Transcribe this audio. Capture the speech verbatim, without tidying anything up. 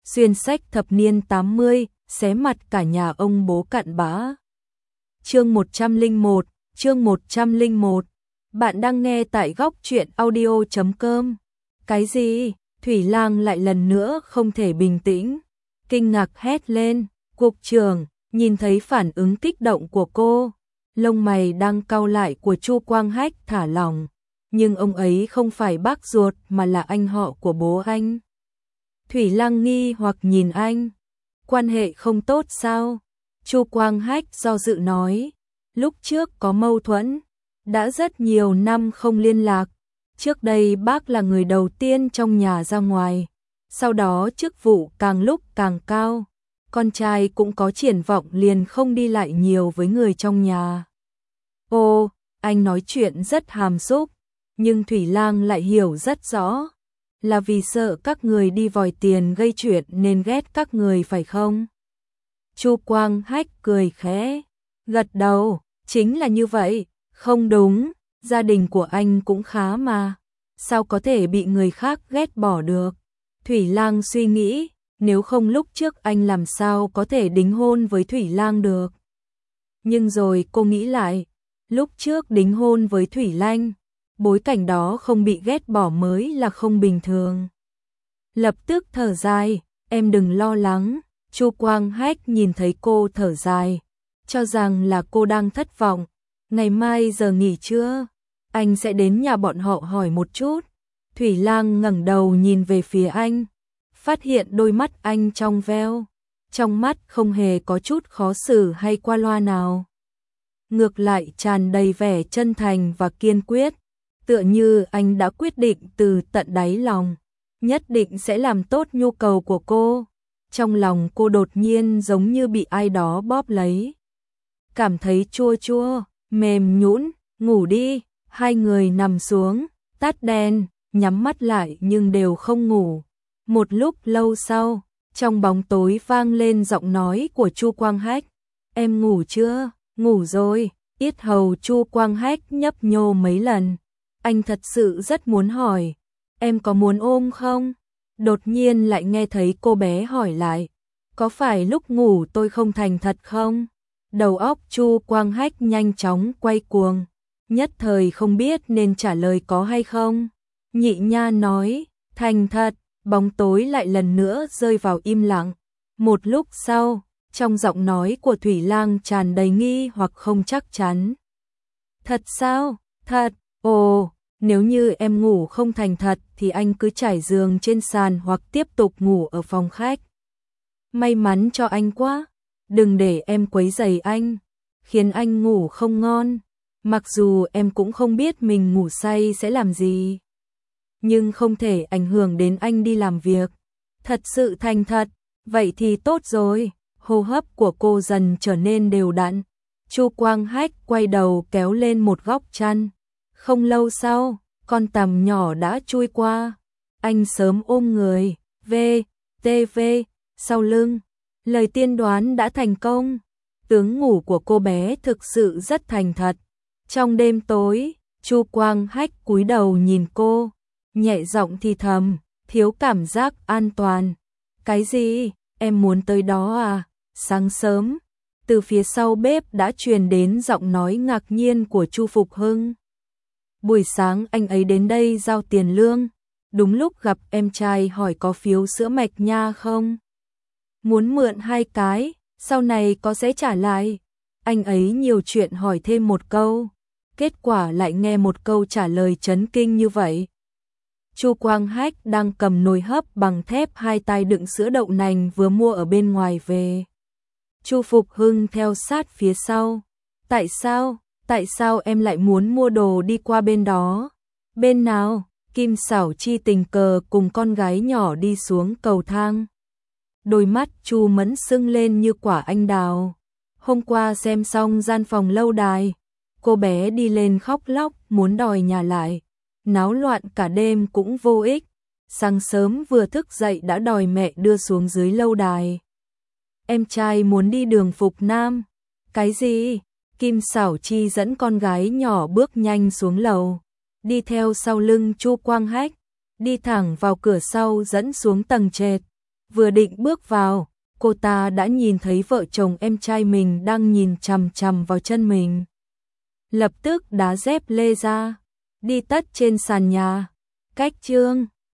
xuyên sách thập niên tám mươi, xé mặt cả nhà ông bố cặn bã. Chương một trăm lẻ một, chương một trăm lẻ một. Bạn đang nghe tại góc truyện audio chấm com. Cái gì? Thủy Lang lại lần nữa không thể bình tĩnh, kinh ngạc hét lên. Cục trưởng nhìn thấy phản ứng kích động của cô, lông mày đang cau lại của Chu Quang Hách thả lỏng, nhưng ông ấy không phải bác ruột mà là anh họ của bố anh. Thủy Lang nghi hoặc nhìn anh, quan hệ không tốt sao? Chu Quang Hách do dự nói, lúc trước có mâu thuẫn, đã rất nhiều năm không liên lạc. Trước đây bác là người đầu tiên trong nhà ra ngoài, sau đó chức vụ càng lúc càng cao, con trai cũng có triển vọng liền không đi lại nhiều với người trong nhà. Ô, anh nói chuyện rất hàm xúc, nhưng Thủy Lang lại hiểu rất rõ, là vì sợ các người đi vòi tiền gây chuyện nên ghét các người phải không? Chu Quang Hách cười khẽ, gật đầu, chính là như vậy. Không đúng, gia đình của anh cũng khá mà, sao có thể bị người khác ghét bỏ được? Thủy Lang suy nghĩ, nếu không lúc trước anh làm sao có thể đính hôn với Thủy Lang được. Nhưng rồi cô nghĩ lại, lúc trước đính hôn với Thủy Lang, bối cảnh đó không bị ghét bỏ mới là không bình thường. Lập tức thở dài, em đừng lo lắng. Chu Quang Hách nhìn thấy cô thở dài, cho rằng là cô đang thất vọng. Ngày mai giờ nghỉ trưa, anh sẽ đến nhà bọn họ hỏi một chút. Thủy Lang ngẩng đầu nhìn về phía anh, phát hiện đôi mắt anh trong veo, trong mắt không hề có chút khó xử hay qua loa nào. Ngược lại tràn đầy vẻ chân thành và kiên quyết, tựa như anh đã quyết định từ tận đáy lòng, nhất định sẽ làm tốt nhu cầu của cô. Trong lòng cô đột nhiên giống như bị ai đó bóp lấy, cảm thấy chua chua, mềm nhũn. Ngủ đi. Hai người nằm xuống, tắt đèn, nhắm mắt lại nhưng đều không ngủ. Một lúc lâu sau, trong bóng tối vang lên giọng nói của Chu Quang Hách. Em ngủ chưa? Ngủ rồi. Yết hầu Chu Quang Hách nhấp nhô mấy lần. Anh thật sự rất muốn hỏi, em có muốn ôm không? Đột nhiên lại nghe thấy cô bé hỏi lại, có phải lúc ngủ tôi không thành thật không? Đầu óc Chu Quang Hách nhanh chóng quay cuồng, nhất thời không biết nên trả lời có hay không. Nhị nha nói, thành thật. Bóng tối lại lần nữa rơi vào im lặng. Một lúc sau, trong giọng nói của Thủy Lang tràn đầy nghi hoặc không chắc chắn. Thật sao? Thật. Ồ, nếu như em ngủ không thành thật thì anh cứ trải giường trên sàn hoặc tiếp tục ngủ ở phòng khách. May mắn cho anh quá, đừng để em quấy rầy anh, khiến anh ngủ không ngon. Mặc dù em cũng không biết mình ngủ say sẽ làm gì, nhưng không thể ảnh hưởng đến anh đi làm việc. Thật sự thành thật, vậy thì tốt rồi. Hô hấp của cô dần trở nên đều đặn. Chu Quang Hách quay đầu kéo lên một góc chăn. Không lâu sau, con tằm nhỏ đã chui qua. Anh sớm ôm người, v, tv, sau lưng. Lời tiên đoán đã thành công. Tướng ngủ của cô bé thực sự rất thành thật. Trong đêm tối, Chu Quang Hách cúi đầu nhìn cô, nhẹ giọng thì thầm, thiếu cảm giác an toàn. Cái gì? Em muốn tới đó à? Sáng sớm, từ phía sau bếp đã truyền đến giọng nói ngạc nhiên của Chu Phục Hưng. Buổi sáng anh ấy đến đây giao tiền lương, đúng lúc gặp em trai hỏi có phiếu sữa mạch nha không? Muốn mượn hai cái, sau này có sẽ trả lại. Anh ấy nhiều chuyện hỏi thêm một câu, kết quả lại nghe một câu trả lời chấn kinh như vậy. Chu Quang Hách đang cầm nồi hấp bằng thép hai tay đựng sữa đậu nành vừa mua ở bên ngoài về. Chu Phục Hưng theo sát phía sau. Tại sao? Tại sao em lại muốn mua đồ đi qua bên đó? Bên nào? Kim Xảo Chi tình cờ cùng con gái nhỏ đi xuống cầu thang. Đôi mắt Chu Mẫn sưng lên như quả anh đào. Hôm qua xem xong gian phòng lâu đài, cô bé đi lên khóc lóc muốn đòi nhà lại. Náo loạn cả đêm cũng vô ích. Sáng sớm vừa thức dậy đã đòi mẹ đưa xuống dưới lâu đài. Em trai muốn đi đường Phục Nam. Cái gì? Kim Xảo Chi dẫn con gái nhỏ bước nhanh xuống lầu, đi theo sau lưng Chu Quang Hách, đi thẳng vào cửa sau dẫn xuống tầng trệt. Vừa định bước vào, cô ta đã nhìn thấy vợ chồng em trai mình đang nhìn chằm chằm vào chân mình. Lập tức đá dép lê ra, đi tất trên sàn nhà. Cách chương